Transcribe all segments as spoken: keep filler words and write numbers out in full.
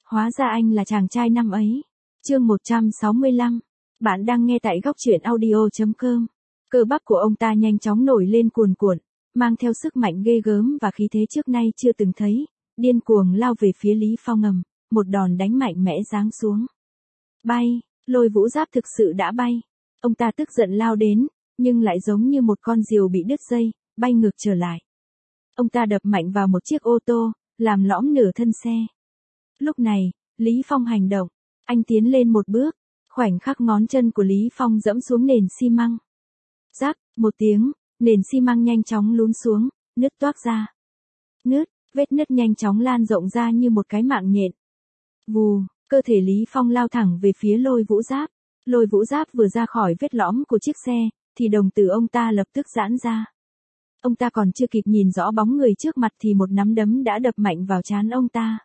Hóa ra anh là chàng trai năm ấy. Chương một trăm sáu mươi lăm. Bạn đang nghe tại góc truyện audio chấm com. Cơ bắp của ông ta nhanh chóng nổi lên cuồn cuộn, mang theo sức mạnh ghê gớm và khí thế trước nay chưa từng thấy, điên cuồng lao về phía Lý Phong ầm, một đòn đánh mạnh mẽ giáng xuống. Bay, Lôi Vũ Giáp thực sự đã bay. Ông ta tức giận lao đến, nhưng lại giống như một con diều bị đứt dây, bay ngược trở lại. Ông ta đập mạnh vào một chiếc ô tô, làm lõm nửa thân xe. Lúc này, Lý Phong hành động, anh tiến lên một bước, khoảnh khắc ngón chân của Lý Phong dẫm xuống nền xi măng. Rắc, một tiếng, nền xi măng nhanh chóng lún xuống, nứt toác ra. Nứt, vết nứt nhanh chóng lan rộng ra như một cái mạng nhện. Vù, cơ thể Lý Phong lao thẳng về phía Lôi Vũ Giáp. Lôi Vũ Giáp vừa ra khỏi vết lõm của chiếc xe, thì đồng tử ông ta lập tức giãn ra. Ông ta còn chưa kịp nhìn rõ bóng người trước mặt thì một nắm đấm đã đập mạnh vào trán ông ta.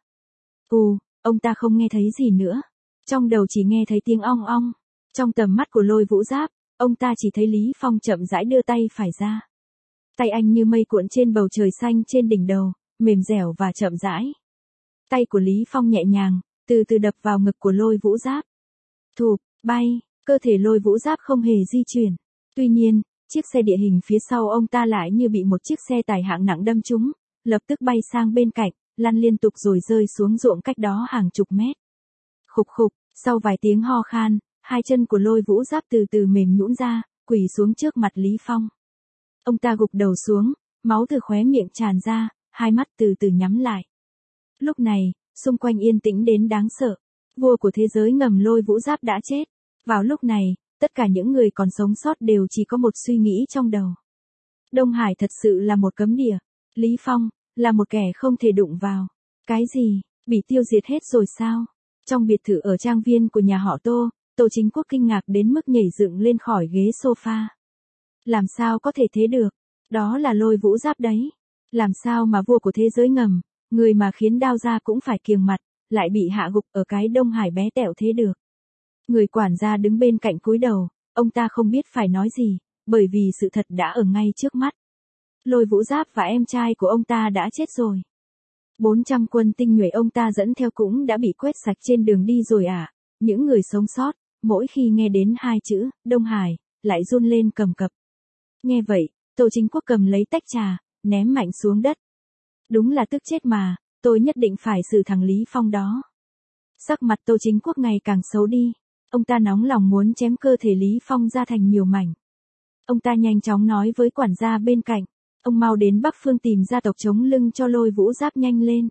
Ù, ông ta không nghe thấy gì nữa. Trong đầu chỉ nghe thấy tiếng ong ong. Trong tầm mắt của Lôi Vũ Giáp, ông ta chỉ thấy Lý Phong chậm rãi đưa tay phải ra. Tay anh như mây cuộn trên bầu trời xanh trên đỉnh đầu, mềm dẻo và chậm rãi. Tay của Lý Phong nhẹ nhàng, từ từ đập vào ngực của Lôi Vũ Giáp. Thụp, bay, cơ thể Lôi Vũ Giáp không hề di chuyển. Tuy nhiên, chiếc xe địa hình phía sau ông ta lại như bị một chiếc xe tải hạng nặng đâm trúng, lập tức bay sang bên cạnh, lăn liên tục rồi rơi xuống ruộng cách đó hàng chục mét. Khục khục, sau vài tiếng ho khan, hai chân của Lôi Vũ Giáp từ từ mềm nhũn ra, quỳ xuống trước mặt Lý Phong. Ông ta gục đầu xuống, máu từ khóe miệng tràn ra, hai mắt từ từ nhắm lại. Lúc này, xung quanh yên tĩnh đến đáng sợ. Vua của thế giới ngầm Lôi Vũ Giáp đã chết. Vào lúc này, tất cả những người còn sống sót đều chỉ có một suy nghĩ trong đầu. Đông Hải thật sự là một cấm địa. Lý Phong, là một kẻ không thể đụng vào. Cái gì, bị tiêu diệt hết rồi sao? Trong biệt thự ở trang viên của nhà họ Tô, Tô Chính Quốc kinh ngạc đến mức nhảy dựng lên khỏi ghế sofa. Làm sao có thể thế được? Đó là Lôi Vũ Giáp đấy. Làm sao mà vua của thế giới ngầm, người mà khiến Đao gia cũng phải kiêng mặt, lại bị hạ gục ở cái Đông Hải bé tẹo thế được? Người quản gia đứng bên cạnh cúi đầu, ông ta không biết phải nói gì, bởi vì sự thật đã ở ngay trước mắt. Lôi Vũ Giáp và em trai của ông ta đã chết rồi. bốn trăm quân tinh nhuệ ông ta dẫn theo cũng đã bị quét sạch trên đường đi rồi à? Những người sống sót, mỗi khi nghe đến hai chữ, Đông Hải, lại run lên cầm cập. Nghe vậy, Tô Chính Quốc cầm lấy tách trà, ném mạnh xuống đất. Đúng là tức chết mà, tôi nhất định phải xử thằng Lý Phong đó. Sắc mặt Tô Chính Quốc ngày càng xấu đi. Ông ta nóng lòng muốn chém cơ thể Lý Phong ra thành nhiều mảnh. Ông ta nhanh chóng nói với quản gia bên cạnh, ông mau đến Bắc Phương tìm gia tộc chống lưng cho Lôi Vũ Giáp nhanh lên.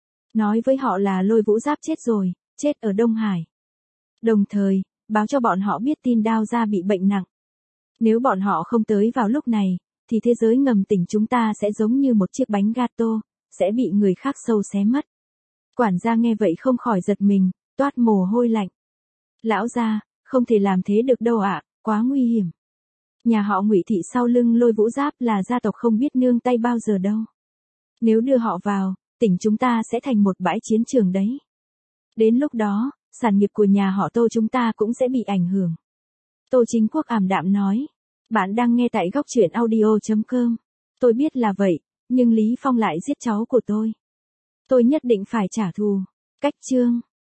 Nói với họ là Lôi Vũ Giáp chết rồi, chết ở Đông Hải. Đồng thời, báo cho bọn họ biết tin Đao gia bị bệnh nặng. Nếu bọn họ không tới vào lúc này, thì thế giới ngầm tỉnh chúng ta sẽ giống như một chiếc bánh gato, sẽ bị người khác sâu xé mất. Quản gia nghe vậy không khỏi giật mình, toát mồ hôi lạnh. Lão gia, không thể làm thế được đâu ạ, quá nguy hiểm. Nhà họ Ngụy thị sau lưng Lôi Vũ Giáp là gia tộc không biết nương tay bao giờ đâu. Nếu đưa họ vào, tỉnh chúng ta sẽ thành một bãi chiến trường đấy. Đến lúc đó, sản nghiệp của nhà họ Tô chúng ta cũng sẽ bị ảnh hưởng. Tô Chính Quốc ảm đạm nói. Bạn đang nghe tại góc truyện audio chấm com. Tôi biết là vậy, nhưng Lý Phong lại giết cháu của tôi. Tôi nhất định phải trả thù. Cách chương.